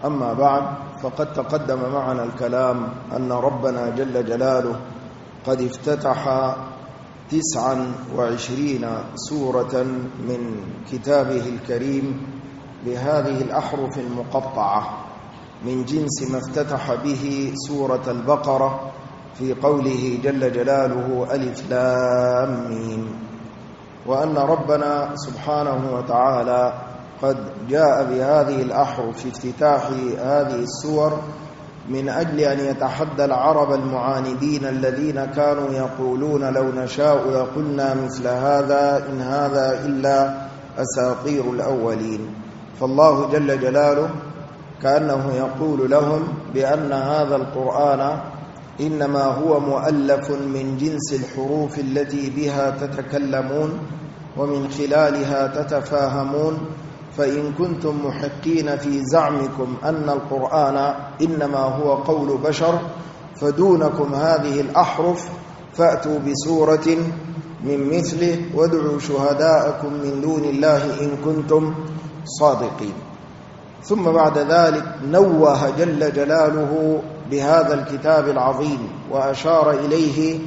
أما بعد، فقد تقدم معنا الكلام أن ربنا جل جلاله قد افتتح 29 سورة من كتابه الكريم بهذه الأحرف المقطعة من جنس ما افتتح به سورة البقرة في قوله جل جلاله ألف لام ميم، وأن ربنا سبحانه وتعالى قد جاء بهذه الأحرف في افتتاح هذه السور من أجل أن يتحدى العرب المعاندين الذين كانوا يقولون لو نشاء لقلنا مثل هذا إن هذا إلا أساطير الأولين. فالله جل جلاله كأنه يقول لهم بأن هذا القرآن إنما هو مؤلف من جنس الحروف التي بها تتكلمون ومن خلالها تتفاهمون، فإن كنتم محقين في زعمكم أن القرآن إنما هو قول بشر فدونكم هذه الأحرف فأتوا بسورة من مثله وادعوا شهداءكم من دون الله إن كنتم صادقين. ثم بعد ذلك نوه جل جلاله بهذا الكتاب العظيم وأشار إليه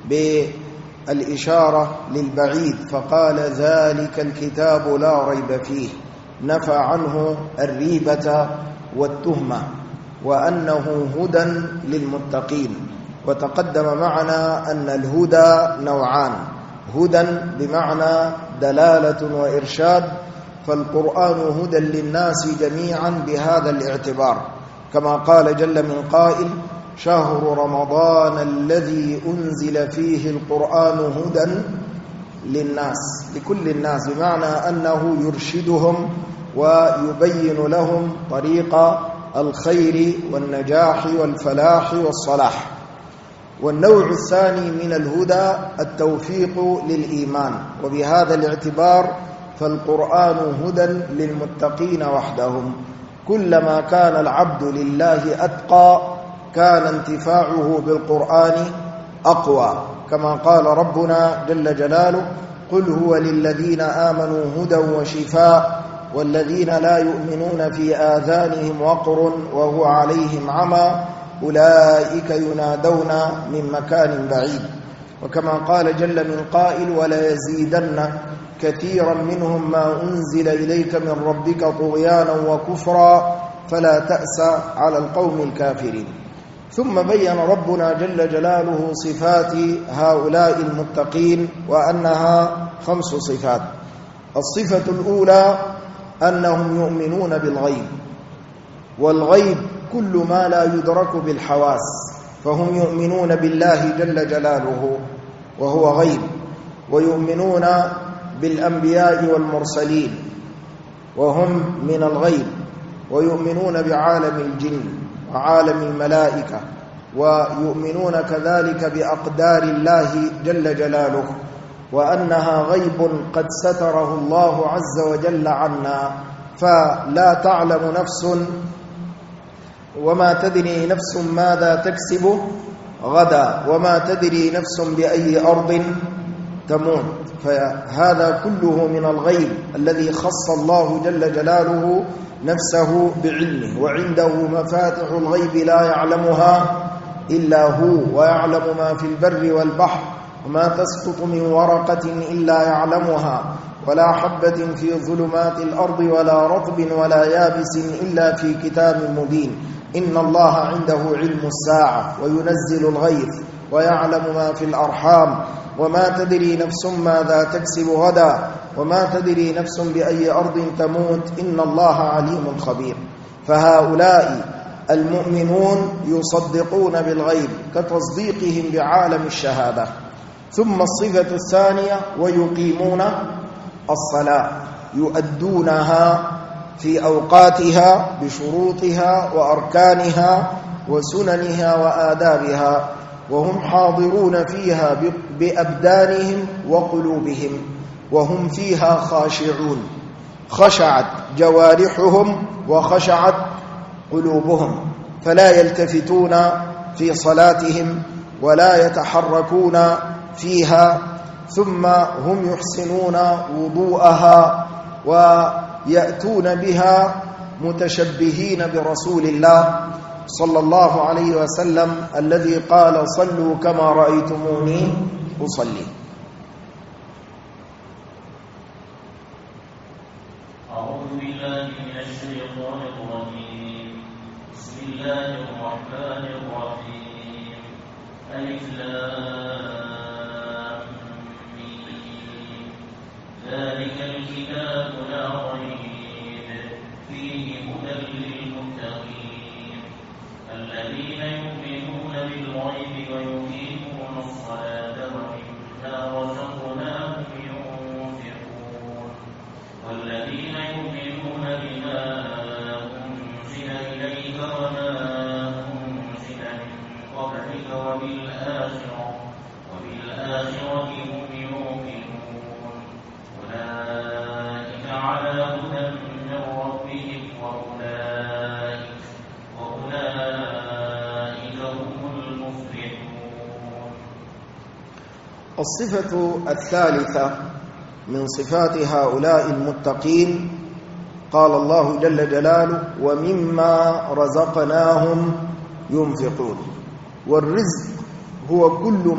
بالإشارة للبعيد فقال ذلك الكتاب لا ريب فيه، نفى عنه الريبة والتهمة وأنه هدى للمتقين. وتقدم معنا أن الهدى نوعان، هدى بمعنى دلالة وإرشاد، فالقرآن هدى للناس جميعا بهذا الاعتبار، كما قال جل من قائل شهر رمضان الذي أنزل فيه القرآن هدى للناس، لكل الناس، بمعنى أنه يرشدهم ويبين لهم طريق الخير والنجاح والفلاح والصلاح. والنوع الثاني من الهدى التوفيق للإيمان، وبهذا الاعتبار فالقرآن هدى للمتقين وحدهم. كلما كان العبد لله أتقى كان انتفاعه بالقرآن أقوى، كما قال ربنا جل جلاله قل هو للذين آمنوا هدى وشفاء والذين لا يؤمنون في آذانهم وقر وهو عليهم عمى أولئك ينادون من مكان بعيد. وكما قال جل من قائل ولا يزيدن كثيرا منهم ما أنزل إليك من ربك طغيانا وكفرا فلا تأس على القوم الكافرين. ثم بين ربنا جل جلاله صفات هؤلاء المتقين وأنها 5 صفات. الصفة الأولى أنهم يؤمنون بالغيب، والغيب كل ما لا يدرك بالحواس، فهم يؤمنون بالله جل جلاله وهو غيب، ويؤمنون بالأنبياء والمرسلين وهم من الغيب، ويؤمنون بعالم الجن وعالم الملائكة، ويؤمنون كذلك بأقدار الله جل جلاله وأنها غيب قد ستره الله عز وجل عنا، فلا تعلم نفس وما تدري نفس ماذا تكسب غدا وما تدري نفس بأي أرض تموت. فهذا كله من الغيب الذي خص الله جل جلاله نفسه بعلمه، وعنده مفاتح الغيب لا يعلمها إلا هو، ويعلم ما في البر والبحر وما تسقط من ورقة إلا يعلمها ولا حبة في ظلمات الأرض ولا رطب ولا يابس إلا في كتاب مبين. إن الله عنده علم الساعة وينزل الغيث ويعلم ما في الأرحام وما تدري نفس ماذا تكسب غدا وما تدري نفس بأي أرض تموت إن الله عليم خبير. فهؤلاء المؤمنون يصدقون بالغيب كتصديقهم بعالم الشهادة. ثم الصفة الثانية ويقيمون الصلاة، يؤدونها في أوقاتها بشروطها وأركانها وسننها وآدابها، وهم حاضرون فيها بأبدانهم وقلوبهم، وهم فيها خاشعون، خشعت جوارحهم وخشعت قلوبهم، فلا يلتفتون في صلاتهم ولا يتحركون فيها. ثم هم يحسنون وضوءها ويأتون بها متشبهين برسول الله صلى الله عليه وسلم الذي قال صلوا كما رأيتموني أصلي. أعوذ بالله من الشيطان الرجيم. بسم الله الرحمن الرحيم. ألف لام ميم. ذلك الكتاب لا ريب فيه هدى للمتقين الذين يؤمنون بالغيب ويقيمون الصلاة ومما رزقناهم ينفقون والذين يؤمنون بما أنزل إليك وما أنزل من قبلك وبالآخرة هم يوقنون أولئك على هدى من ربهم وأولئك هم المفلحون. الصفة الثالثة من صفات هؤلاء المتقين قال الله جل جلاله ومما رزقناهم ينفقون. والرزق هو كل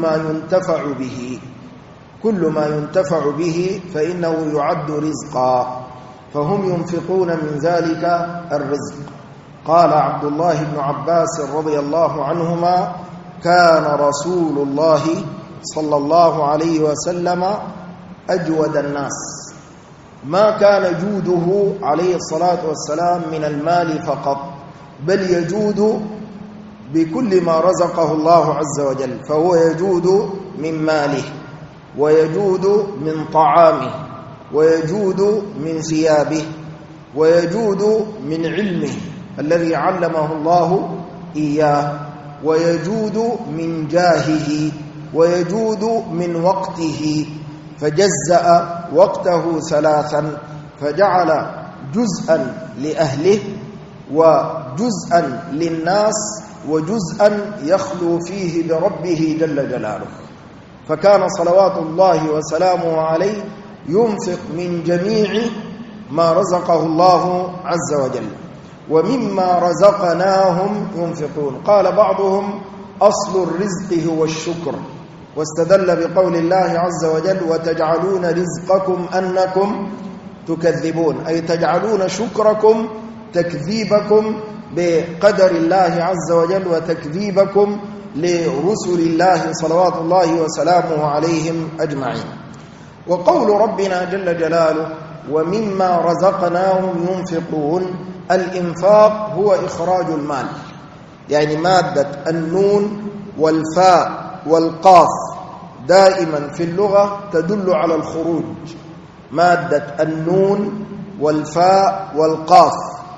ما ينتفع به فإنه يعد رزقا، فهم ينفقون من ذلك الرزق. قال عبد الله بن عباس رضي الله عنهما كان رسول الله صلى الله عليه وسلم أجود الناس، ما كان جوده عليه الصلاة والسلام من المال فقط، بل يجود بكل ما رزقه الله عز وجل، فهو يجود من ماله ويجود من طعامه ويجود من ثيابه ويجود من علمه الذي علمه الله إياه ويجود من جاهه ويجود من وقته، فجزأ وقته ثلاثا، فجعل جزءا لأهله وجزءا للناس وجزءا يخلو فيه بربه جل جلاله. فكان صلوات الله وسلامه عليه ينفق من جميع ما رزقه الله عز وجل. ومما رزقناهم ينفقون. قال بعضهم أصل الرزق هو الشكر، واستدل بقول الله عز وجل وتجعلون رزقكم أنكم تكذبون، أي تجعلون شكركم تكذيبكم بقدر الله عز وجل وتكذيبكم لرسل الله صلوات الله وسلامه عليهم أجمعين. وقول ربنا جل جلاله ومما رزقناهم ينفقون، الإنفاق هو إخراج المال، يعني مادة النون والفاء والقاف دائما في اللغة تدل على الخروج. مادة النون والفاء والقاف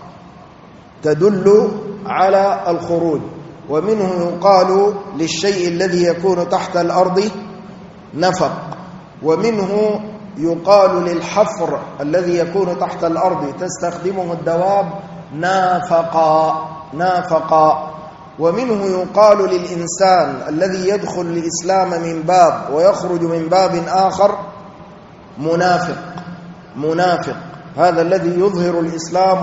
تدل على الخروج. ومنه يقال للشيء الذي يكون تحت الأرض نفق، ومنه يقال للحفر الذي يكون تحت الأرض تستخدمه الدواب نافقا. ومنه يقال للإنسان الذي يدخل الإسلام من باب ويخرج من باب آخر منافق، هذا الذي يظهر الإسلام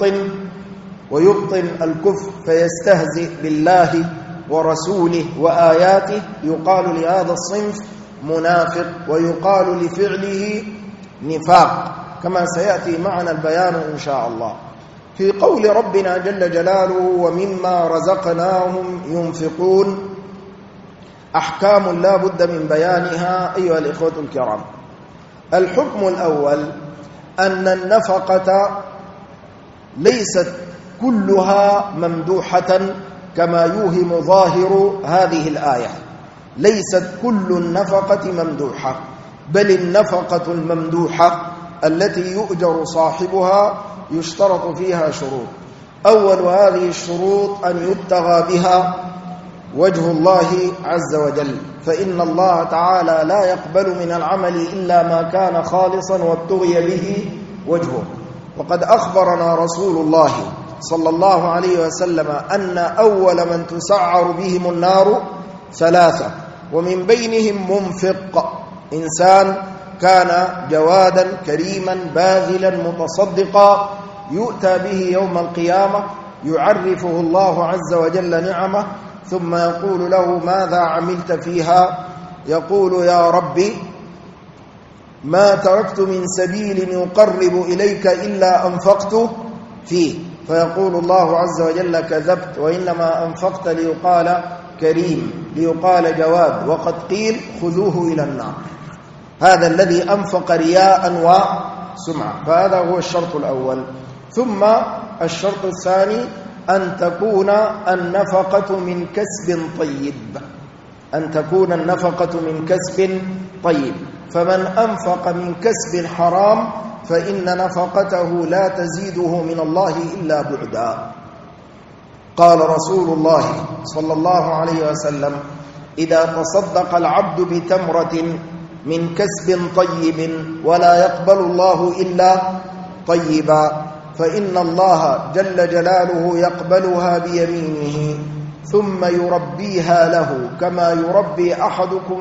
ويبطن الكفر فيستهزئ بالله ورسوله وآياته، يقال لهذا الصنف منافق، ويقال لفعله نفاق، كما سيأتي معنا البيان إن شاء الله. في قول ربنا جل جلاله ومما رزقناهم ينفقون أحكام لا بد من بيانها أيها الإخوة الكرام. الحكم الأول أن النفقة ليست كلها ممدوحة كما يوهم ظاهر هذه الآية، ليست كل النفقة ممدوحة، بل النفقة الممدوحة التي يؤجر صاحبها يشترط فيها شروط. أول هذه الشروط أن يبتغى بها وجه الله عز وجل، فإن الله تعالى لا يقبل من العمل إلا ما كان خالصا وابتغي به وجهه. وقد أخبرنا رسول الله صلى الله عليه وسلم أن أول من تسعر بهم النار ثلاثة، ومن بينهم منفق، إنسان كان جوادا كريما باذلا متصدقا يؤتى به يوم القيامة يعرفه الله عز وجل نعمه، ثم يقول له ماذا عملت فيها؟ يقول يا ربي ما تركت من سبيل يقرب إليك إلا أنفقت فيه، فيقول الله عز وجل كذبت، وإنما أنفقت ليقال كريم، ليقال جواد، وقد قيل خذوه إلى النار. هذا الذي أنفق رياء وسمعة، فهذا هو الشرط الأول. ثم الشرط الثاني أن تكون النفقة من كسب طيب، أن تكون النفقة من كسب طيب، فمن أنفق من كسب حرام فإن نفقته لا تزيده من الله إلا بعدا. قال رسول الله صلى الله عليه وسلم إذا تصدق العبد بتمرة من كسب طيب ولا يقبل الله إلا طيبا فإن الله جل جلاله يقبلها بيمينه ثم يربيها له كما يربي أحدكم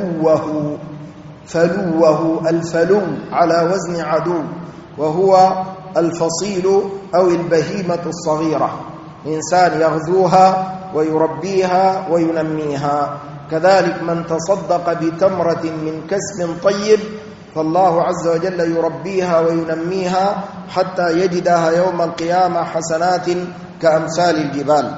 فلوه الفلو على وزن عدو، وهو الفصيل أو البهيمة الصغيرة، إنسان يغذوها ويربيها وينميها. كذلك من تصدق بتمرة من كسب طيب فالله عز وجل يربيها وينميها حتى يجدها يوم القيامة حسنات كأمثال الجبال.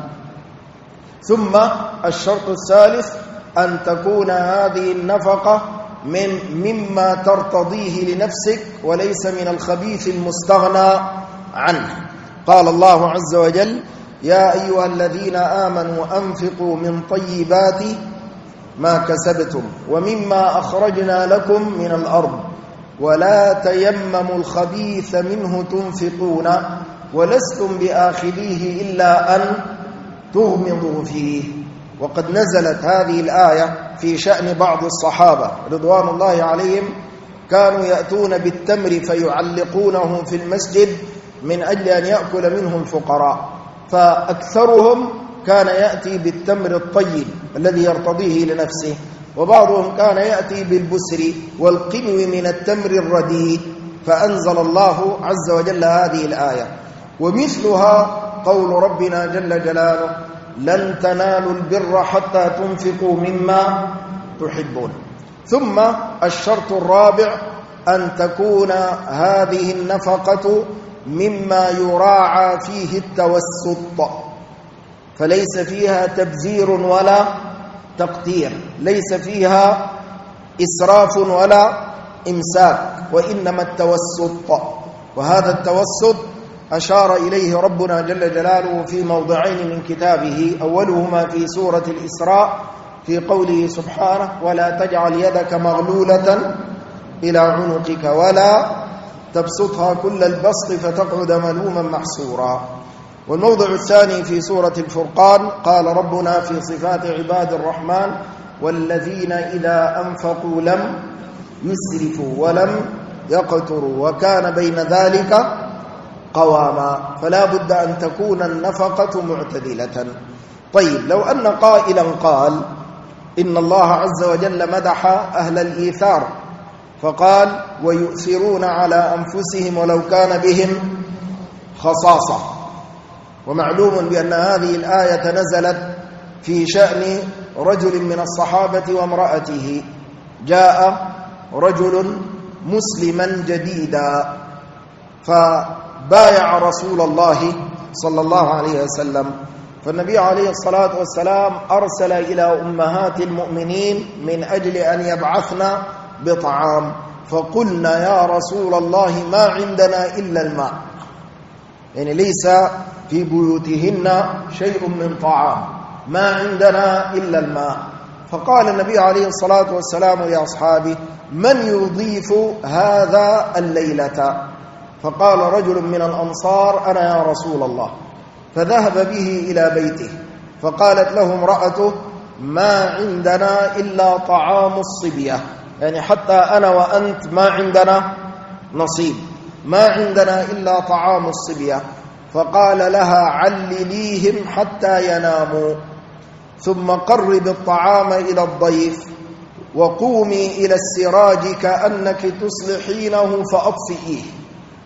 ثم الشرط الثالث أن تكون هذه النفقة مما ترتضيه لنفسك وليس من الخبيث المستغنى عنه. قال الله عز وجل يا أيها الذين آمنوا أنفقوا من طيبات ما كسبتم ومما أخرجنا لكم من الأرض ولا تيمموا الخبيث منه تنفقون ولستم بآخذيه إلا أن تغمضوا فيه. وقد نزلت هذه الآية في شأن بعض الصحابة رضوان الله عليهم، كانوا يأتون بالتمر فيعلقونه في المسجد من أجل أن يأكل منه الفقراء، فأكثرهم كان يأتي بالتمر الطيب الذي يرتضيه لنفسه، وبعضهم كان يأتي بالبسر والقنو من التمر الرديء، فأنزل الله عز وجل هذه الآية. ومثلها قول ربنا جل جلاله لن تنالوا البر حتى تنفقوا مما تحبون. ثم الشرط الرابع أن تكون هذه النفقة مما يراعى فيه التوسط، فليس فيها تبذير ولا تقتير، ليس فيها إسراف ولا إمساك، وإنما التوسط. وهذا التوسط أشار إليه ربنا جل جلاله في موضعين من كتابه، أولهما في سورة الإسراء في قوله سبحانه ولا تجعل يدك مغلولة إلى عنقك ولا تبسطها كل البسط فتقعد ملوما محسورا. والموضع الثاني في سورة الفرقان قال ربنا في صفات عباد الرحمن والذين إذا أنفقوا لم يسرفوا ولم يقتروا وكان بين ذلك قواما، فلا بد أن تكون النفقة معتدلة. طيب لو أن قائلا قال إن الله عز وجل مدح أهل الإيثار فقال ويؤثرون على أنفسهم ولو كان بهم خصاصة، ومعلوم بأن هذه الآية نزلت في شأن رجل من الصحابة وامرأته. جاء رجل مسلما جديدا فبايع رسول الله صلى الله عليه وسلم، فالنبي عليه الصلاة والسلام أرسل إلى أمهات المؤمنين من أجل أن يبعثن بطعام، فقلنا يا رسول الله ما عندنا إلا الماء، يعني ليس في بيوتهن شيء من طعام، ما عندنا إلا الماء. فقال النبي عليه الصلاة والسلام لأصحابه من يضيف هذا الليلة؟ فقال رجل من الأنصار أنا يا رسول الله، فذهب به إلى بيته، فقالت له امرأته ما عندنا إلا طعام الصبية، يعني حتى أنا وأنت ما عندنا نصيب، ما عندنا إلا طعام الصبية. فقال لها علليهم حتى يناموا ثم قرب الطعام إلى الضيف وقومي إلى السراج كأنك تصلحينه فأطفئيه،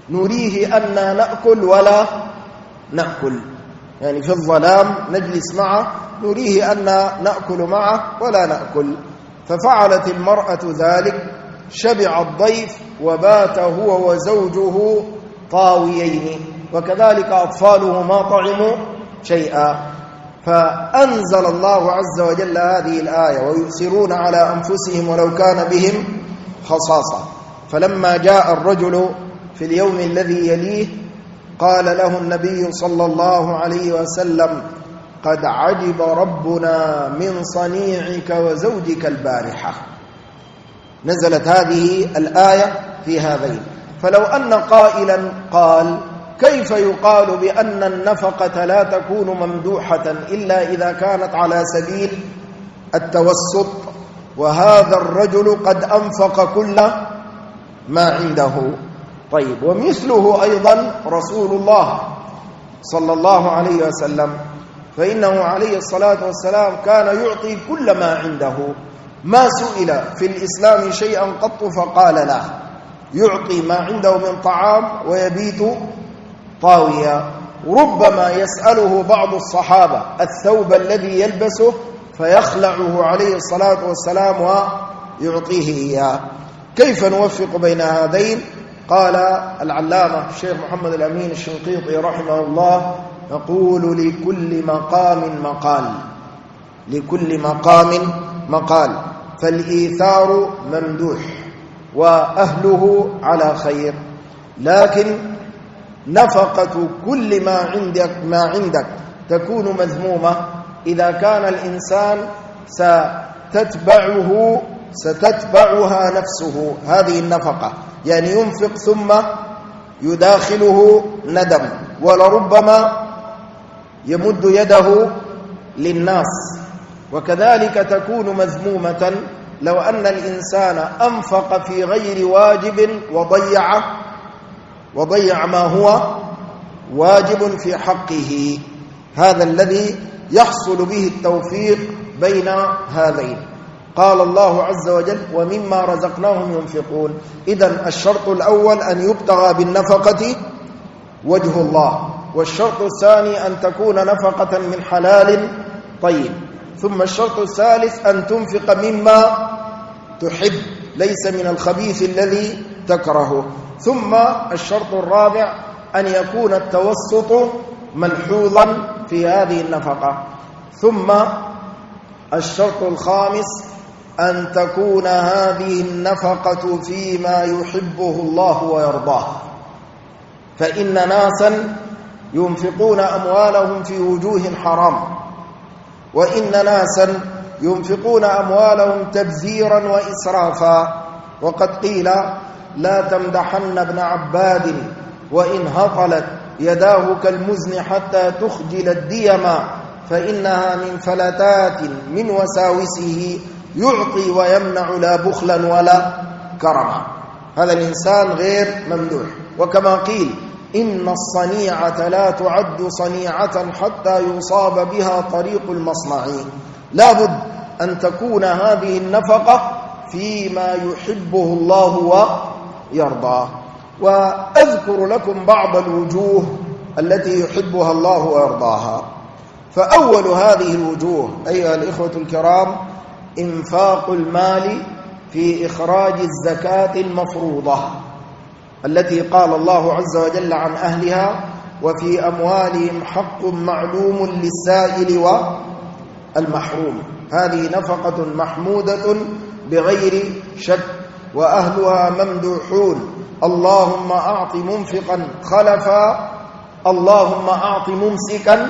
نريه أننا نأكل ولا نأكل، يعني في الظلام نجلس معه نريه أننا نأكل معه ولا نأكل. ففعلت المرأة ذلك، شبع الضيف وبات هو وزوجه طاويين، وكذلك أطفاله ما طعموا شيئا. فأنزل الله عز وجل هذه الآية: ويؤثرون على أنفسهم ولو كان بهم خصاصة. فلما جاء الرجل في اليوم الذي يليه قال له النبي صلى الله عليه وسلم: قد عجب ربنا من صنيعك وزوجك البارحة. نزلت هذه الآية في هذين. فلو أن قائلا قال: كيف يقال بأن النفقة لا تكون ممدوحة إلا إذا كانت على سبيل التوسط، وهذا الرجل قد أنفق كل ما عنده؟ طيب، ومثله أيضا رسول الله صلى الله عليه وسلم، فإنه عليه الصلاة والسلام كان يعطي كل ما عنده، ما سئل في الإسلام شيئا قط فقال لا، يعطي ما عنده من طعام ويبيت طاويا. ربما يسأله بعض الصحابة الثوب الذي يلبسه فيخلعه عليه الصلاة والسلام ويعطيه إياه. كيف نوفق بين هذين؟ قال العلامة الشيخ محمد الأمين الشنقيطي رحمه الله: نقول لكل مقام مقال، لكل مقام مقال، فالإيثار ممدوح وأهله على خير، لكن نفقة كل ما عندك تكون مذمومة إذا كان الإنسان ستتبعها نفسه هذه النفقة، يعني ينفق ثم يداخله ندم، ولربما يمد يده للناس. وكذلك تكون مذمومة لو أن الإنسان أنفق في غير واجب وضيع ما هو واجب في حقه. هذا الذي يحصل به التوفيق بين هذين. قال الله عز وجل: ومما رزقناهم ينفقون. إذن الشرط الأول أن يبتغى بالنفقة وجه الله، والشرط الثاني أن تكون نفقة من حلال طيب، ثم الشرط الثالث أن تنفق مما تحب ليس من الخبيث الذي تكرهه، ثم الشرط الرابع أن يكون التوسط ملحوظا في هذه النفقة، ثم الشرط الخامس أن تكون هذه النفقة فيما يحبه الله ويرضاه. فإن ناسا ينفقون أموالهم في وجوه حرام، وإن ناسا ينفقون أموالهم تبذيرا وإسرافا. وقد قيل: لا تمدحن ابن عباد وإن هطلت يداه كالمزن حتى تخجل الديما، فإنها من فلتات من وساوسه يعطي ويمنع لا بخلا ولا كرما. هذا الإنسان غير ممدوح. وكما قيل: إن الصنيعة لا تعد صنيعة حتى يصاب بها طريق المصنعين. لا بد أن تكون هذه النفقة فيما يحبه الله ويرضاه. وأذكر لكم بعض الوجوه التي يحبها الله ويرضاها. فأول هذه الوجوه أيها الإخوة الكرام إنفاق المال في إخراج الزكاة المفروضة التي قال الله عز وجل عن أهلها: وفي أموالهم حق معلوم للسائل والمحروم. هذه نفقة محمودة بغير شك، وأهلها ممدوحون. اللهم أعط منفقا خلفا، اللهم أعط ممسكا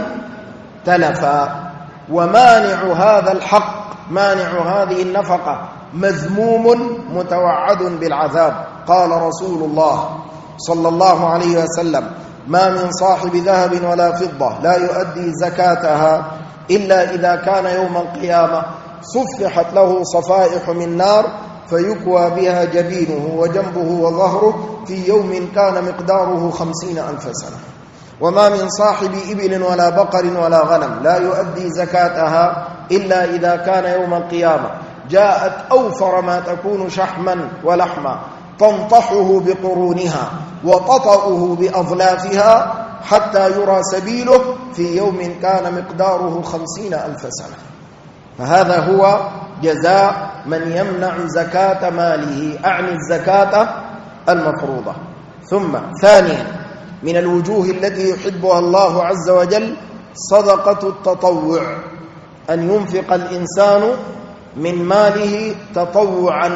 تلفا. ومانع هذا الحق، مانع هذه النفقة، مذموم متوعد بالعذاب. قال رسول الله صلى الله عليه وسلم: ما من صاحب ذهب ولا فضة لا يؤدي زكاتها إلا إذا كان يوم القيامة صفحت له صفائح من نار فيكوى بها جبينه وجنبه وظهره في يوم كان مقداره 50,000 سنة. وما من صاحب إبل ولا بقر ولا غنم لا يؤدي زكاتها إلا إذا كان يوم القيامة جاءت أوفر ما تكون شحما ولحما تنطحه بقرونها وتطأه بأظلافها حتى يرى سبيله في يوم كان مقداره 50,000 سنة. فهذا هو جزاء من يمنع زكاة ماله، أعني الزكاة المفروضة. ثم ثانيا من الوجوه التي يحبها الله عز وجل صدقة التطوع، أن ينفق الإنسان من ماله تطوعا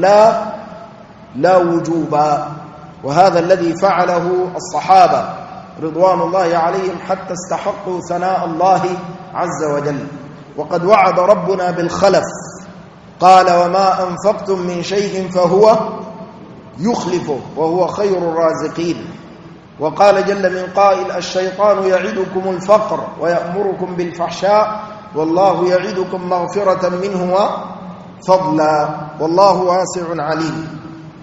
لا وجوبا، وهذا الذي فعله الصحابة رضوان الله عليهم حتى استحقوا ثناء الله عز وجل. وقد وعد ربنا بالخلف، قال وما أنفقتم من شيء فهو يخلفه وهو خير الرازقين. وقال جل من قائل الشيطان يعدكم الفقر ويأمركم بالفحشاء والله يعدكم مغفرة منه وفضلا والله واسع عليم.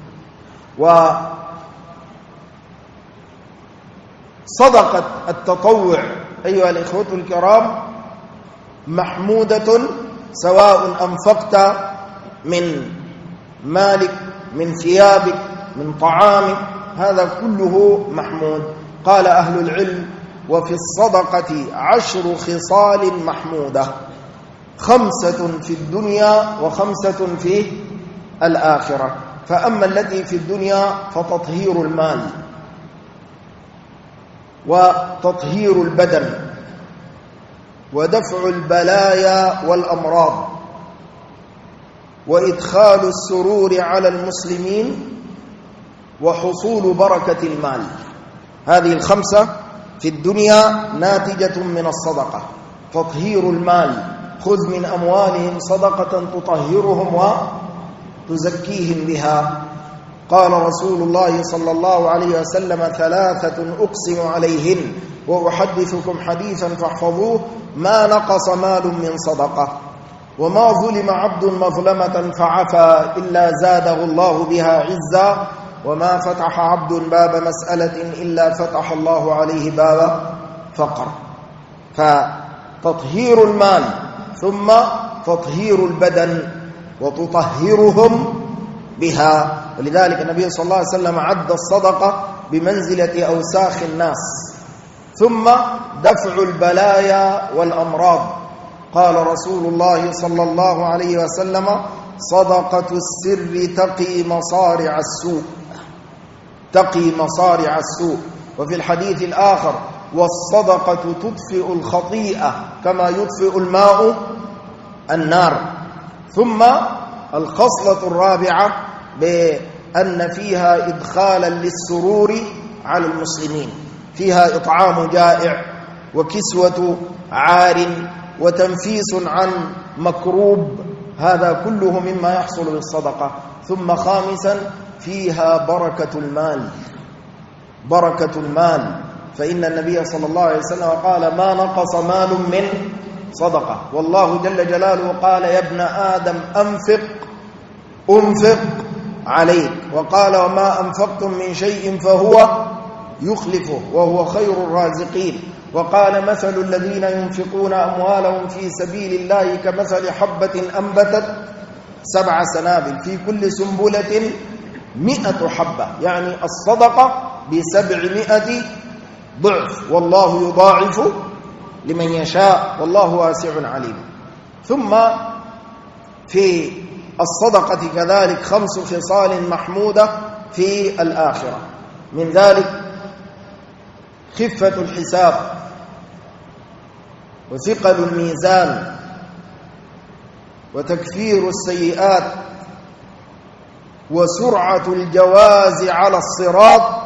وصدقة التطوع أيها الإخوة الكرام محمودة، سواء أنفقت من مالك، من ثيابك، من طعامك، هذا كله محمود. قال أهل العلم وفي الصدقة 10 خصال محمودة، 5 في الدنيا و5 في الآخرة. فأما التي في الدنيا فتطهير المال وتطهير البدن ودفع البلايا والأمراض وإدخال السرور على المسلمين وحصول بركة المال. هذه ال5 في الدنيا ناتجة من الصدقة. تطهير المال، خذ من أموالهم صدقة تطهرهم وتزكيهم بها. قال رسول الله صلى الله عليه وسلم 3 أقسم عليهن وأحدثكم حديثا فاحفظوه ما نقص مال من صدقة وما ظلم عبد مظلمة فعفى إلا زاده الله بها عزا وما فتح عبد باب مسألة إلا فتح الله عليه باب فقر. فتطهير المال ثم تطهير البدن وتطهرهم بها. ولذلك النبي صلى الله عليه وسلم عد الصدقة بمنزلة أوساخ الناس. ثم دفع البلايا والأمراض. قال رسول الله صلى الله عليه وسلم صدقة السر تقي مصارع السوء، تقي مصارع السوء. وفي الحديث الآخر والصدقة تطفئ الخطيئة كما يطفئ الماء النار. ثم الخصلة الرابعة بأن فيها إدخالا للسرور على المسلمين، فيها إطعام جائع وكسوة عار وتنفيس عن مكروب، هذا كله مما يحصل بالصدقة. ثم خامسا فيها بركة المال، بركة المال، فإن النبي صلى الله عليه وسلم قال ما نقص مال من صدقة. والله جل جلاله قال يا ابن آدم أنفق عليك، وقال وما أنفقتم من شيء فهو يخلفه وهو خير الرازقين. وقال مثل الذين ينفقون أموالهم في سبيل الله كمثل حبة أنبتت 7 سنابل في كل سنبلة 100 حبة، يعني الصدقة ب700 ضعف والله يضاعف لمن يشاء والله واسع عليم. ثم في الصدقة كذلك 5 خصال محمودة في الآخرة، من ذلك خفة الحساب وثقل الميزان وتكفير السيئات وسرعة الجواز على الصراط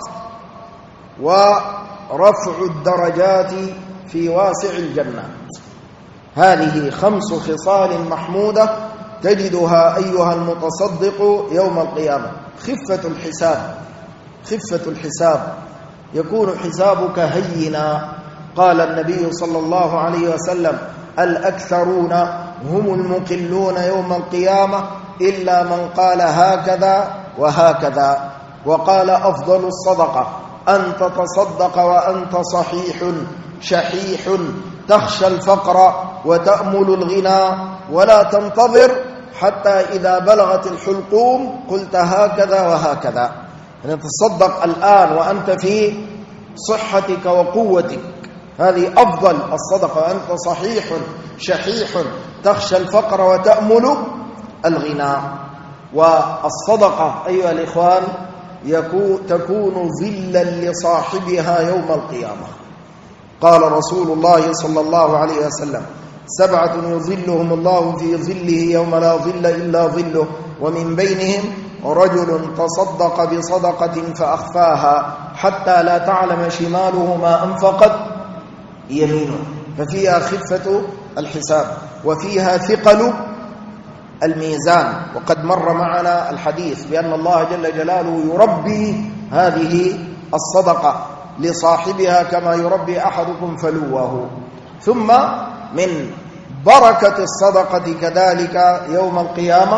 ورفع الدرجات في واسع الجنات. هذه 5 خصال محمودة تجدها أيها المتصدق يوم القيامة. خفة الحساب، خفة الحساب، يكون حسابك هينا. قال النبي صلى الله عليه وسلم الأكثرون هم المقلون يوم القيامة إلا من قال هكذا وهكذا. وقال أفضل الصدقة أن تتصدق وأنت صحيح شحيح تخشى الفقر وتأمل الغنى ولا تنتظر حتى إذا بلغت الحلقوم قلت هكذا وهكذا. أن تتصدق الآن وأنت في صحتك وقوتك، هذه أفضل الصدقة، وأنت صحيح شحيح تخشى الفقر وتأمل الغنى. والصدقة أيها الإخوان تكون ظلا لصاحبها يوم القيامة. قال رسول الله صلى الله عليه وسلم: 7 يظلهم الله في ظله يوم لا ظل إلا ظله، ومن بينهم رجل تصدق بصدقة فأخفاها حتى لا تعلم شماله ما أنفقت يمينه، ففيها خفة الحساب وفيها ثقل الميزان. وقد مر معنا الحديث بأن الله جل جلاله يربي هذه الصدقة لصاحبها كما يربي أحدكم فلوه. ثم من بركة الصدقة كذلك يوم القيامة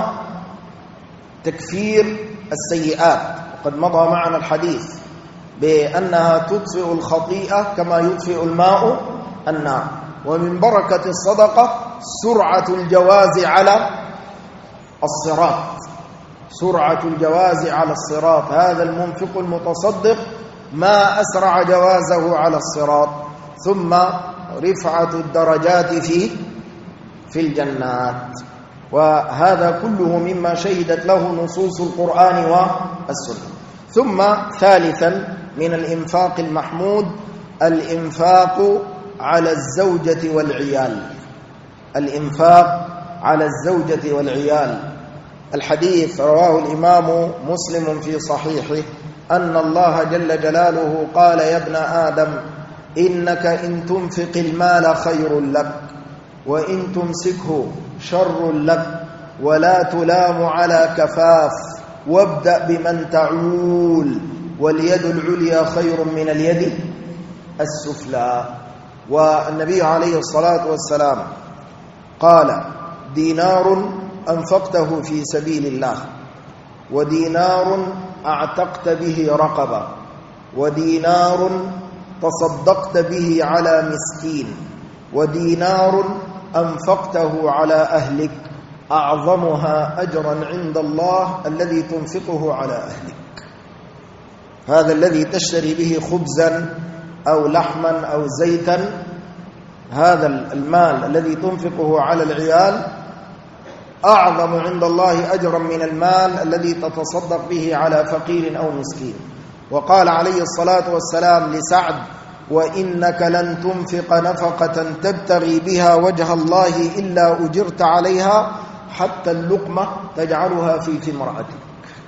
تكفير السيئات، وقد مضى معنا الحديث بأنها تطفئ الخطيئة كما يطفئ الماء النار. ومن بركة الصدقة سرعة الجواز على الصراط، سرعة الجواز على الصراط. هذا المنفق المتصدق ما أسرع جوازه على الصراط. ثم رفعة الدرجات في الجنات. وهذا كله مما شهدت له نصوص القرآن والسنة. ثم ثالثا من الإنفاق المحمود الإنفاق على الزوجة والعيال، الإنفاق على الزوجة والعيال. الحديث رواه الإمام مسلم في صحيحه أن الله جل جلاله قال: يا ابن آدم إنك إن تنفق المال خير لك، وإن تمسكه شر لك، ولا تلام على كفاف، وابدأ بمن تعول، واليد العليا خير من اليد السفلى. والنبي عليه الصلاة والسلام قال: دينار أنفقته في سبيل الله، ودينار أعتقت به رقبة، ودينار تصدقت به على مسكين، ودينار أنفقته على أهلك، أعظمها أجرا عند الله الذي تنفقه على أهلك. هذا الذي تشتري به خبزا أو لحما أو زيتا، هذا المال الذي تنفقه على العيال أعظم عند الله أجرا من المال الذي تتصدق به على فقير أو مسكين. وقال عليه الصلاة والسلام لسعد: وإنك لن تنفق نفقة تبتغي بها وجه الله إلا أجرت عليها حتى اللقمة تجعلها في امرأتك.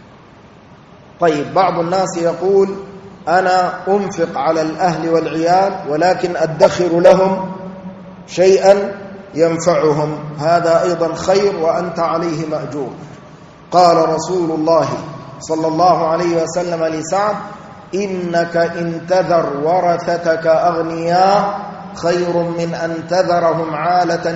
طيب، بعض الناس يقول: أنا أنفق على الأهل والعيال ولكن أدخر لهم شيئا ينفعهم، هذا أيضا خير وأنت عليه مأجور. قال رسول الله صلى الله عليه وسلم لسعد: إنك إن تذر ورثتك أغنياء خير من أن تذرهم عالة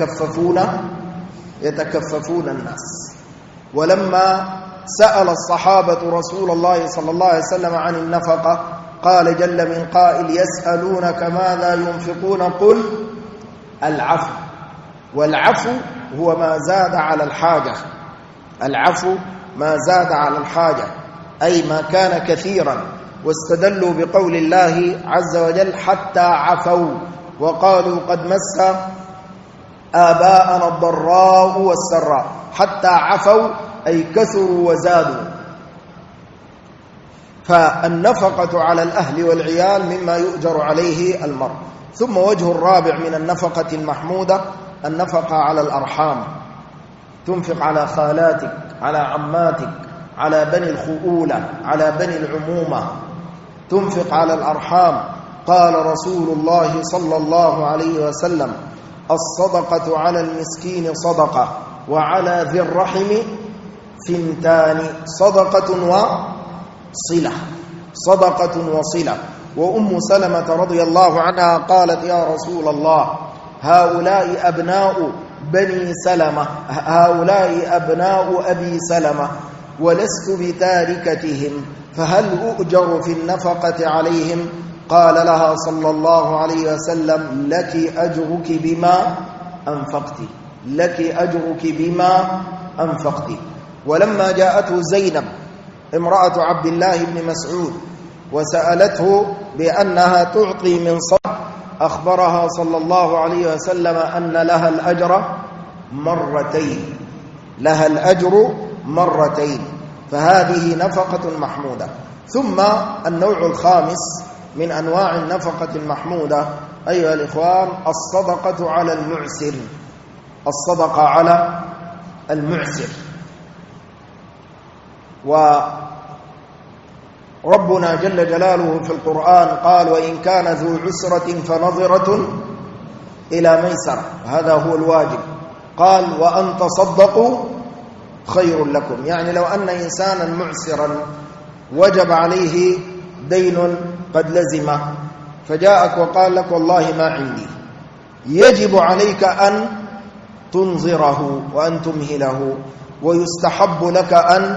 يتكففون الناس. ولما سأل الصحابة رسول الله صلى الله عليه وسلم عن النفقة قال جل من قائل: يسألونك ماذا ينفقون قل العفو. والعفو هو ما زاد على الحاجة، العفو ما زاد على الحاجة أي ما كان كثيرا. واستدلوا بقول الله عز وجل: حتى عفوا وقالوا قد مس آباءنا الضراء والسراء. حتى عفوا أي كثروا وزادوا. فالنفقة على الأهل والعيال مما يؤجر عليه المرء. ثم وجه الرابع من النفقة المحمودة النفقة على الأرحام، تنفق على خالاتك، على عماتك، على بني الخؤولة، على بني العمومة، تنفق على الأرحام. قال رسول الله صلى الله عليه وسلم: الصدقة على المسكين صدقة، وعلى ذي الرحم ثنتان، صدقة وصلة، صدقة وصلة. وأم سلمة رضي الله عنها قالت: يا رسول الله، هؤلاء أبناء بني سلمة، هؤلاء أبناء أبي سلمة، ولست بتاركتهم، فهل أؤجر في النفقة عليهم؟ قال لها صلى الله عليه وسلم: لك أجرك بما أنفقت، لك أجرك بما أنفقت. ولما جاءته زينب امرأة عبد الله بن مسعود وسألته بأنها تعطي من صدقة، أخبرها صلى الله عليه وسلم أن لها الأجر مرتين، لها الأجر مرتين، فهذه نفقة محمودة. ثم النوع الخامس من أنواع النفقة المحمودة أيها الإخوان الصدقة على المعسر، الصدقة على المعسر. وربنا جل جلاله في القرآن قال وإن كان ذو عسرة فنظرة إلى ميسرة، هذا هو الواجب. قال وأن تصدقوا خير لكم، يعني لو أن إنسانا معسرا وجب عليه دين قد لزمه فجاءك وقال لك والله ما عندي، يجب عليك أن تنظره وأن تمهله، ويستحب لك أن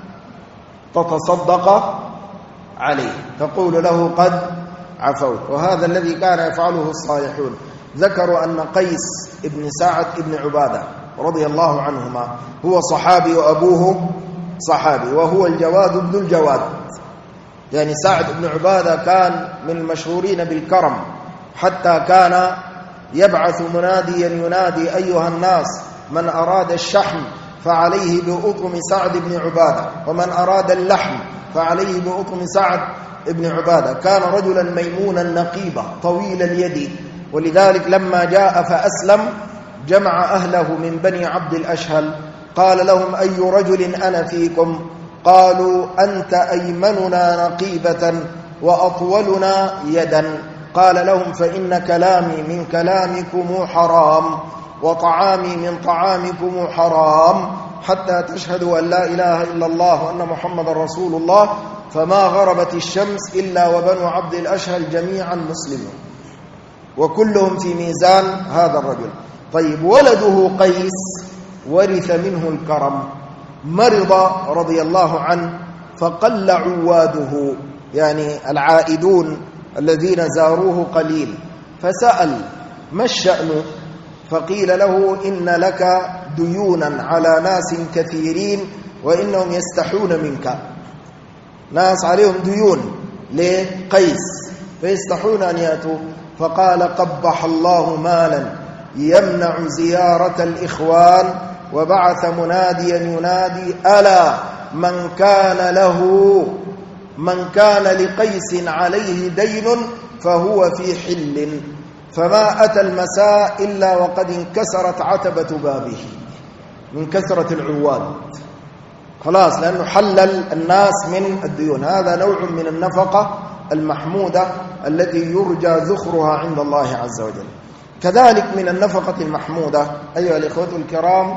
تتصدق عليه، تقول له قد عفوت. وهذا الذي كان يفعله الصالحون. ذكروا أن قيس ابن سعد ابن عبادة رضي الله عنهما هو صحابي وأبوه صحابي، وهو الجواد ابن الجواد، يعني سعد بن عبادة كان من المشهورين بالكرم، حتى كان يبعث مناديا ينادي أيها الناس من أراد الشحم فعليه بأطم سعد بن عبادة، ومن أراد اللحم فعليه بأطم سعد بن عبادة. كان رجلا ميمونا نقيبا طويل اليد، ولذلك لما جاء فأسلم جمع أهله من بني عبد الأشهل، قال لهم أي رجل أنا فيكم؟ قالوا أنت أيمننا نقيبة وأطولنا يدا. قال لهم فإن كلامي من كلامكم حرام وطعامي من طعامكم حرام حتى تشهدوا أن لا إله إلا الله وأن محمد رسول الله، فما غربت الشمس إلا وبنو عبد الأشهل جميعا مسلمون، وكلهم في ميزان هذا الرجل. طيب ولده قيس ورث منه الكرم، مرض رضي الله عنه فقل عواده، يعني العائدون الذين زاروه قليل، فسأل ما الشأن؟ فقيل له إن لك ديونا على ناس كثيرين وإنهم يستحون منك، ناس عليهم ديون لقيس فيستحون أن يأتوا. فقال قبح الله مالا يمنع زيارة الإخوان، وبعث مناديا ينادي ألا من كان لقيس عليه دين فهو في حل، فما أتى المساء إلا وقد انكسرت عتبة بابه من كثرة العواد، خلاص لأنه حلل الناس من الديون. هذا نوع من النفقة المحمودة التي يرجى ذخرها عند الله عز وجل. كذلك من النفقة المحمودة أيها الإخوة الكرام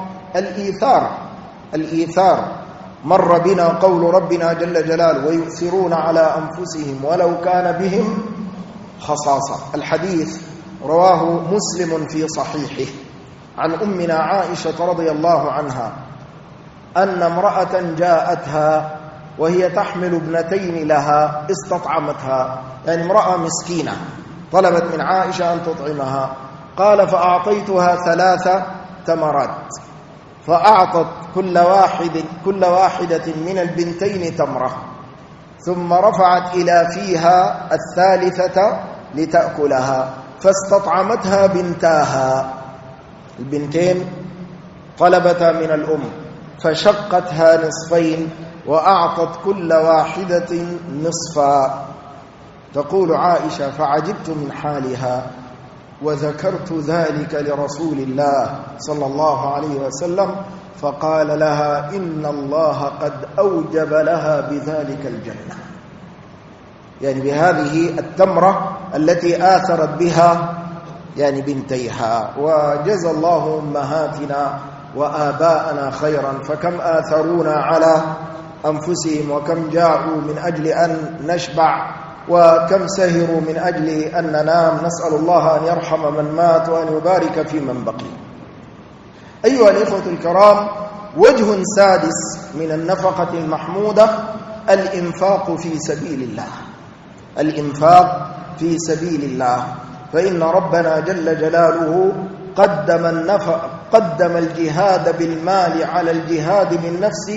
الإيثار. مر بنا قول ربنا جل جلاله ويؤثرون على أنفسهم ولو كان بهم خصاصة. الحديث رواه مسلم في صحيحه عن أمنا عائشة رضي الله عنها أن امرأة جاءتها وهي تحمل ابنتين لها استطعمتها، يعني امرأة مسكينة طلبت من عائشة أن تطعمها. قال فأعطيتها 3 تمرات، فأعطت كل واحدة من البنتين تمرة، ثم رفعت إلى فيها الثالثة لتأكلها، فاستطعمتها بنتاها، البنتين طلبتا من الأم، فشقتها نصفين وأعطت كل واحدة نصفا. تقول عائشة فعجبت من حالها وذكرت ذلك لرسول الله صلى الله عليه وسلم، فقال لها إن الله قد أوجب لها بذلك الجنة، يعني بهذه التمرة التي آثرت بها يعني بنتيها. وجزى الله أمهاتنا وآباءنا خيرا، فكم آثرونا على أنفسهم، وكم جاعوا من أجل أن نشبع، وكم سهروا من أجل أن ننام. نسأل الله أن يرحم من مات وأن يبارك في من بقي. أيها الإخوة الكرام، وجه سادس من النفقة المحمودة الإنفاق في سبيل الله، الإنفاق في سبيل الله. فإن ربنا جل جلاله قدم الجهاد بالمال على الجهاد بالنفس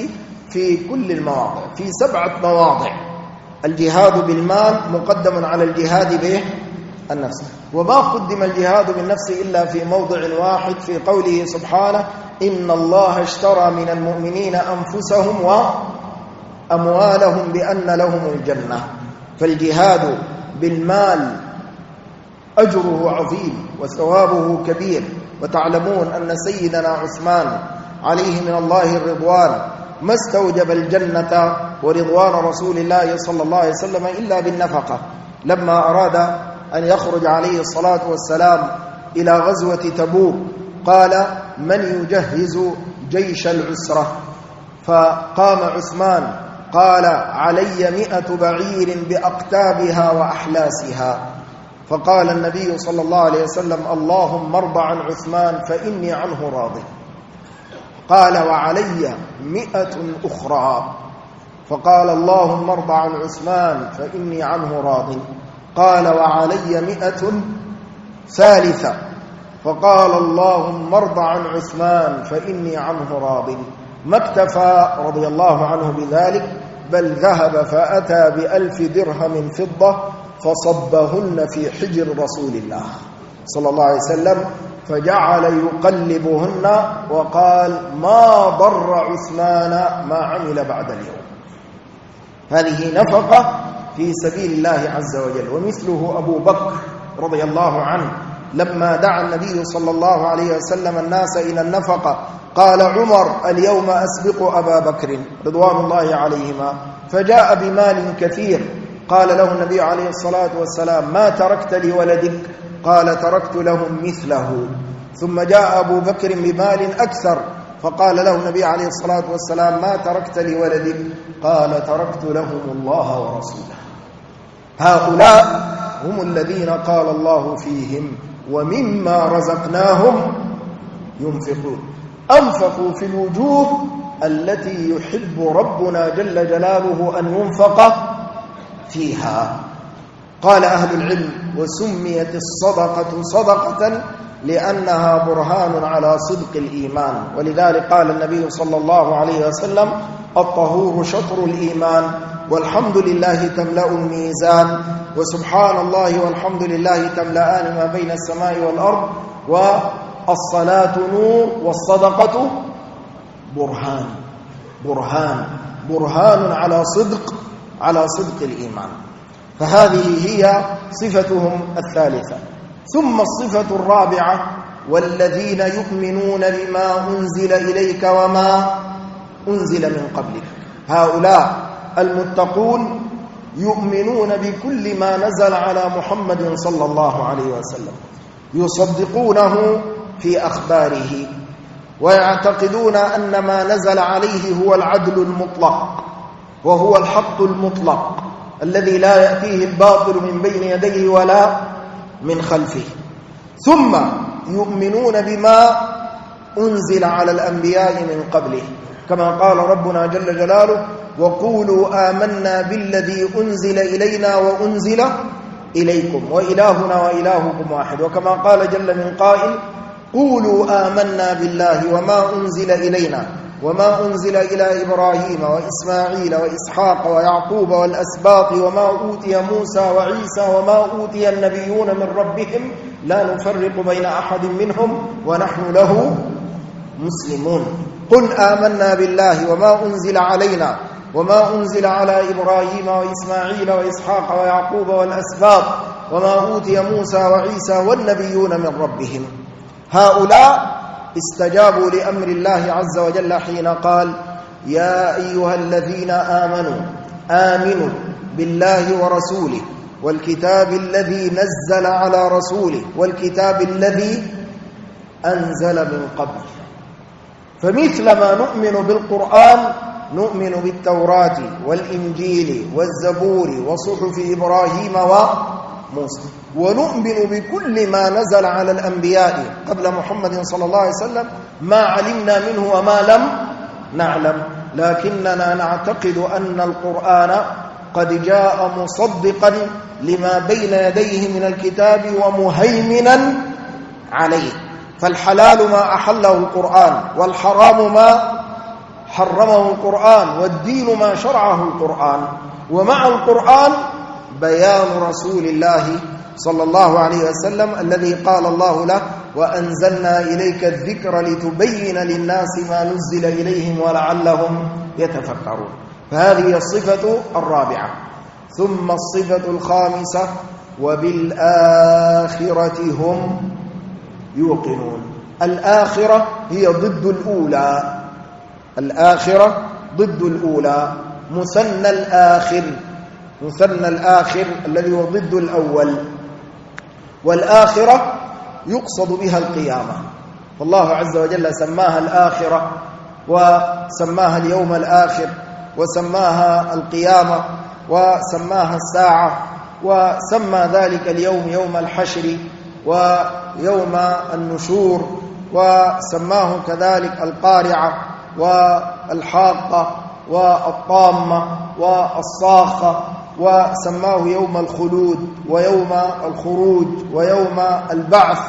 في كل المواضع، في 7 مواضع الجهاد بالمال مقدم على الجهاد بالنفس، وما قدم الجهاد بالنفس إلا في موضع واحد في قوله سبحانه إن الله اشترى من المؤمنين أنفسهم وأموالهم بأن لهم الجنة. فالجهاد بالمال أجره عظيم وثوابه كبير، وتعلمون أن سيدنا عثمان عليه من الله الرضوان ما استوجب الجنة ورضوان رسول الله صلى الله عليه وسلم إلا بالنفقة. لما أراد أن يخرج عليه الصلاة والسلام إلى غزوة تبوك قال من يجهز جيش العسرة؟ فقام عثمان قال علي 100 بعير بأقتابها وأحلاسها. فقال النبي صلى الله عليه وسلم اللهم ارض عن عثمان فإني عنه راضي. قال وعلي 100 أخرى. فقال اللهم ارض عن عثمان فإني عنه راض. قال وعلي 100 ثالثة. فقال اللهم ارض عن عثمان فإني عنه راض. ما اكتفى رضي الله عنه بذلك، بل ذهب فأتى ب1000 درهم فضة فصبهن في حجر رسول الله صلى الله عليه وسلم، فجعل يقلبهن وقال ما ضر عثمان ما عمل بعد اليوم. هذه نفقة في سبيل الله عز وجل. ومثله أبو بكر رضي الله عنه لما دعا النبي صلى الله عليه وسلم الناس إلى النفقة قال عمر اليوم أسبق أبا بكر رضوان الله عليهما، فجاء بمال كثير. قال له النبي عليه الصلاة والسلام ما تركت لولدك؟ قال تركت لهم مثله. ثم جاء أبو بكر بمال أكثر، فقال له النبي عليه الصلاة والسلام ما تركت لولدك؟ قال تركت لهم الله ورسوله. هؤلاء هم الذين قال الله فيهم ومما رزقناهم ينفقون. أنفقوا في الوجوه التي يحب ربنا جل جلاله أن ينفق فيها. قال أهل العلم وسميت الصدقة صدقة لأنها برهان على صدق الإيمان، ولذلك قال النبي صلى الله عليه وسلم الطهور شطر الإيمان والحمد لله تملأ الميزان وسبحان الله والحمد لله تملأان ما بين السماء والأرض والصلاة نور والصدقة برهان. برهان على صدق الإيمان. فهذه هي صفتهم الثالثة. ثم الصفة الرابعة والذين يؤمنون بما أنزل إليك وما أنزل من قبلك. هؤلاء المتقون يؤمنون بكل ما نزل على محمد صلى الله عليه وسلم، يصدقونه في أخباره، ويعتقدون أن ما نزل عليه هو العدل المطلق وهو الحق المطلق الذي لا يأتيه الباطل من بين يديه ولا من خلفه. ثم يؤمنون بما أنزل على الأنبياء من قبله، كما قال ربنا جل جلاله وقولوا آمنا بالذي أنزل إلينا وأنزل إليكم وإلهنا وإلهكم واحد. وكما قال جل من قائل قولوا آمنا بالله وما أنزل إلينا وما أنزل إلى إبراهيم وإسماعيل وإسحاق ويعقوب والأسباط وما أوتي موسى وعيسى وما أوتي النبيون من ربهم لا نفرق بين أحد منهم ونحن له مسلمون. قل آمنا بالله وما أنزل علينا وما أنزل على إبراهيم وإسماعيل وإسحاق ويعقوب والأسباط وما أوتي موسى وعيسى والنبيون من ربهم. هؤلاء استجابوا لأمر الله عز وجل حين قال يا أيها الذين آمنوا بالله ورسوله والكتاب الذي نزل على رسوله والكتاب الذي أنزل من قبل. فمثلما نؤمن بالقرآن نؤمن بالتوراة والإنجيل والزبور وصحف إبراهيم وموسى، ونؤمن بكل ما نزل على الأنبياء قبل محمد صلى الله عليه وسلم ما علمنا منه وما لم نعلم، لكننا نعتقد أن القرآن قد جاء مصدقا لما بين يديه من الكتاب ومهيمنا عليه. فالحلال ما أحله القرآن والحرام ما حرمه القرآن، والدين ما شرعه القرآن، ومع القرآن بيان رسول الله صلى الله عليه وسلم الذي قال الله له: وأنزلنا إليك الذكر لتبين للناس ما نزل إليهم ولعلهم يتفكرون. فهذه الصفة الرابعة. ثم الصفة الخامسة: وبالآخرة هم يوقنون. الآخرة هي ضد الأولى، الآخرة ضد الأولى، مثنى الآخر، مثنى الآخر الذي هو ضد الأول. والآخرة يقصد بها القيامة، فالله عز وجل سماها الآخرة، وسماها اليوم الآخر، وسماها القيامة، وسماها الساعة، وسمى ذلك اليوم يوم الحشر ويوم النشور، وسماه كذلك القارعة والحاقة والطامة والصاخة، وسماه يوم الخلود ويوم الخروج ويوم البعث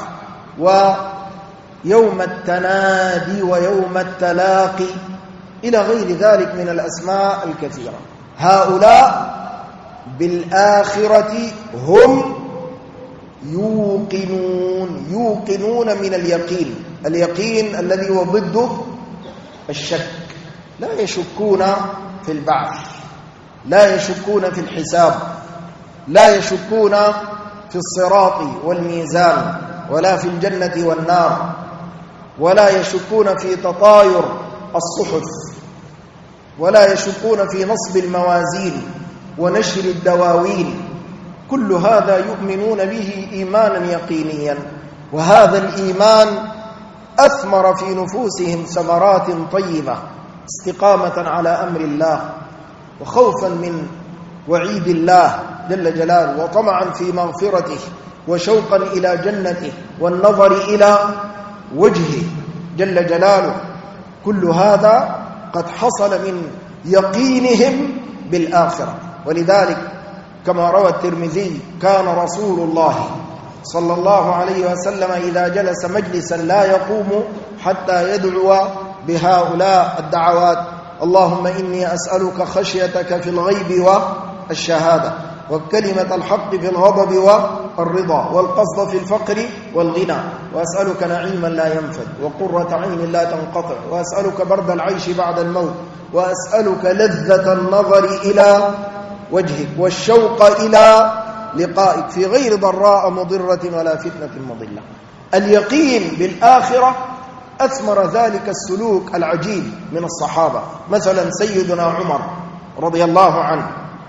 ويوم التنادي ويوم التلاقي إلى غير ذلك من الأسماء الكثيرة. هؤلاء بالآخرة هم يوقنون، يوقنون من اليقين، اليقين الذي هو ضده الشك، لا يشكون في البعث، لا يشكون في الحساب، لا يشكون في الصراط والميزان، ولا في الجنة والنار، ولا يشكون في تطاير الصحف، ولا يشكون في نصب الموازين ونشر الدواوين. كل هذا يؤمنون به إيمانا يقينيا، وهذا الإيمان أثمر في نفوسهم ثمرات طيبة، استقامة على أمر الله، وخوفا من وعيد الله جل جلاله، وطمعا في مغفرته، وشوقا إلى جنته، والنظر إلى وجهه جل جلاله. كل هذا قد حصل من يقينهم بالآخرة. ولذلك كما روى الترمذي: كان رسول الله صلى الله عليه وسلم إذا جلس مجلسا لا يقوم حتى يدعو بهؤلاء الدعوات: اللهم إني أسألك خشيتك في الغيب والشهادة، وكلمة الحق في الغضب والرضا، والقصد في الفقر والغنى، وأسألك نعيما لا ينفد، وقرة عين لا تنقطع، وأسألك برد العيش بعد الموت، وأسألك لذة النظر إلى وجهك، والشوق إلى لقائك في غير ضراء مضرة ولا فتنة مضلة. اليقين بالآخرة أثمر ذلك السلوك العجيب من الصحابة. مثلا سيدنا عمر رضي الله عنه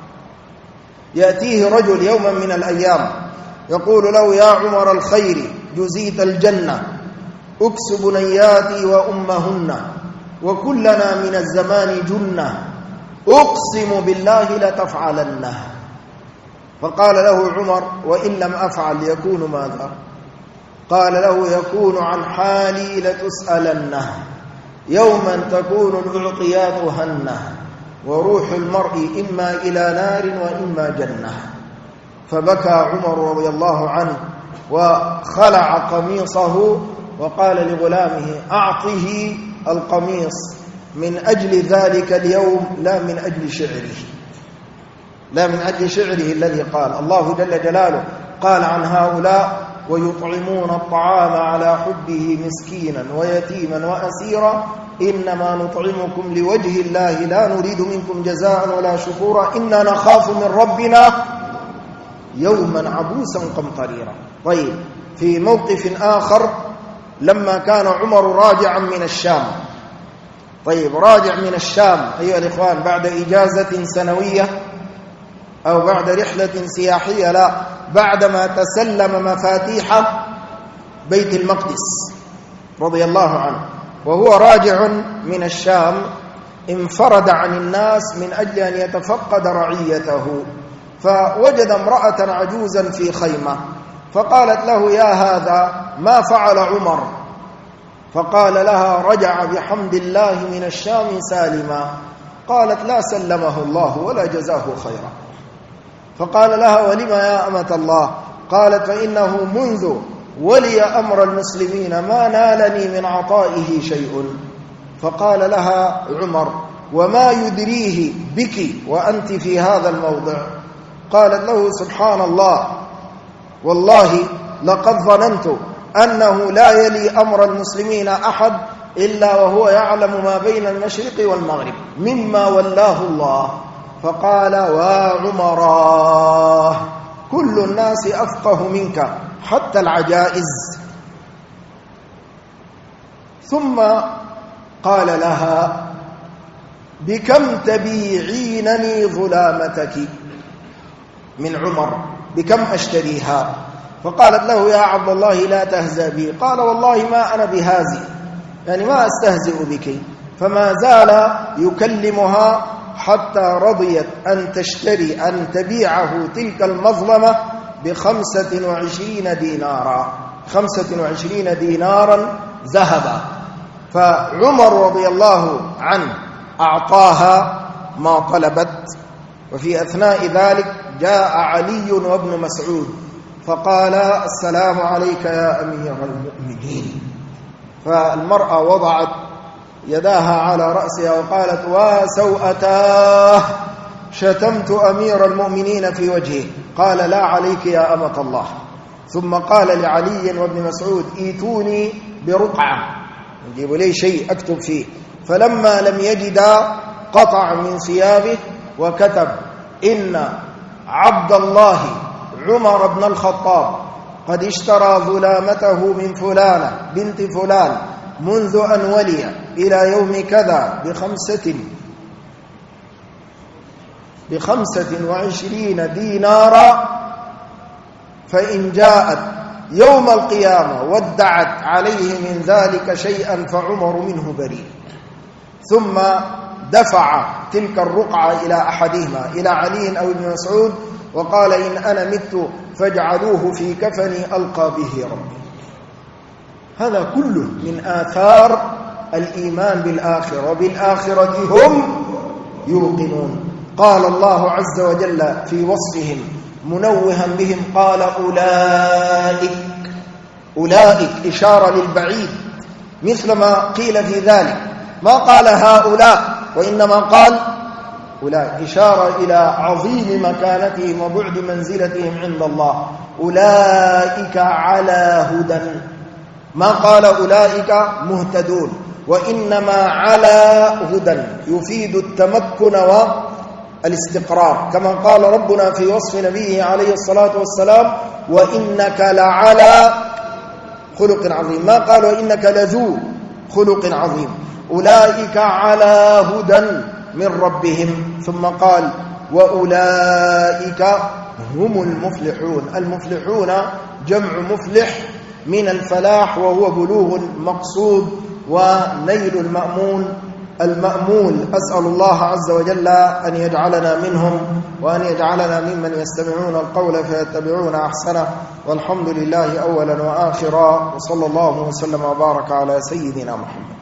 يأتيه رجل يوما من الأيام يقول له: يا عمر الخير، جزيت الجنة، أكس بنياتي وأمهن، وكلنا من الزمان جنة، أقسم بالله لتفعلنه. فقال له عمر: وإن لم أفعل يكون ماذا؟ قال له: يكون عن حالي لتسألنه، يوما تكون الأعطيات هنه، وروح المرء إما إلى نار وإما جنة. فبكى عمر رضي الله عنه وخلع قميصه وقال لغلامه: أعطه القميص من أجل ذلك اليوم، لا من أجل شعره، لا من أجل شعره الذي قال. الله جل جلاله قال عن هؤلاء: ويطعمون الطعام على حبه مسكينا ويتيما وأسيرا، إنما نطعمكم لوجه الله لا نريد منكم جزاء ولا شكورا، إنا نخاف من ربنا يوما عبوسا قمطريرا. طيب، في موقف آخر لما كان عمر راجعا من الشام، طيب راجع من الشام أيها الإخوان بعد إجازة سنوية أو بعد رحلة سياحية، لا، بعدما تسلم مفاتيح بيت المقدس رضي الله عنه، وهو راجع من الشام انفرد عن الناس من أجل أن يتفقد رعيته، فوجد امرأة عجوزا في خيمة، فقالت له: يا هذا ما فعل عمر؟ فقال لها: رجع بحمد الله من الشام سالما. قالت: لا سلمه الله ولا جزاه خيرا. فقال لها: ولم يا أمة الله؟ قالت: فإنه منذ ولي أمر المسلمين ما نالني من عطائه شيء، فقال لها عمر: وما يدريه بك وأنت في هذا الموضع؟ قالت له: سبحان الله، والله لقد ظننت أنه لا يلي أمر المسلمين أحد إلا وهو يعلم ما بين المشرق والمغرب مما ولاه الله. فقال: وعمراه، كل الناس أفقه منك حتى العجائز. ثم قال لها: بكم تبيعينني ظلامتك؟ من عمر: بكم أشتريها؟ فقالت له: يا عبد الله لا تهزأ بي. قال: والله ما أنا بهازي، يعني ما أستهزئ بك. فما زال يكلمها حتى رضيت أن تشتري، أن تبيعه تلك المظلمة ب25 دينارا، 25 دينارا ذهبا. فعمر رضي الله عنه أعطاها ما طلبت. وفي أثناء ذلك جاء علي وابن مسعود فقال: السلام عليك يا أمير المؤمنين. فالمرأة وضعت يداها على رأسها وقالت: وسوءتاه، شتمت أمير المؤمنين في وجهه. قال: لا عليك يا أمة الله. ثم قال لعلي وابن مسعود: ايتوني برقعة، نجيب لي شيء أكتب فيه. فلما لم يجدا قطع من ثيابه وكتب: إن عبد الله عمر بن الخطاب قد اشترى ظلامته من فلانة بنت فلان منذ أن ولي إلى يوم كذا ب25 دينارا، فإن جاءت يوم القيامة وادعت عليه من ذلك شيئا فعمر منه بريء. ثم دفع تلك الرقعة إلى أحدهما، إلى علي أو ابن مسعود، وقال: إن أنا مت فاجعلوه في كفني ألقى به ربي. هذا كله من آثار الإيمان بالآخرة، وبالآخرة هم يوقنون. قال الله عز وجل في وصفهم منوها بهم: قال: أولئك إشارة للبعيد، مثل ما قيل في ذلك، ما قال هؤلاء وإنما قال أولئك، إشارة إلى عظيم مكانتهم وبعد منزلتهم عند الله. أولئك على هدى، ما قال أولئك مهتدون، وإنما على هدى يفيد التمكن والاستقرار، كما قال ربنا في وصف نبيه عليه الصلاة والسلام: وإنك لعلى خلق عظيم، ما قال وإنك لذو خلق عظيم. أولئك على هدى من ربهم. ثم قال: وأولئك هم المفلحون. المفلحون جمع مفلح من الفلاح، وهو بلوغ المقصود ونيل المأمول. أسأل الله عز وجل أن يجعلنا منهم، وأن يجعلنا ممن يستمعون القول فيتبعون أحسنه. والحمد لله أولا وآخرا، وصلى الله وسلم وبارك على سيدنا محمد.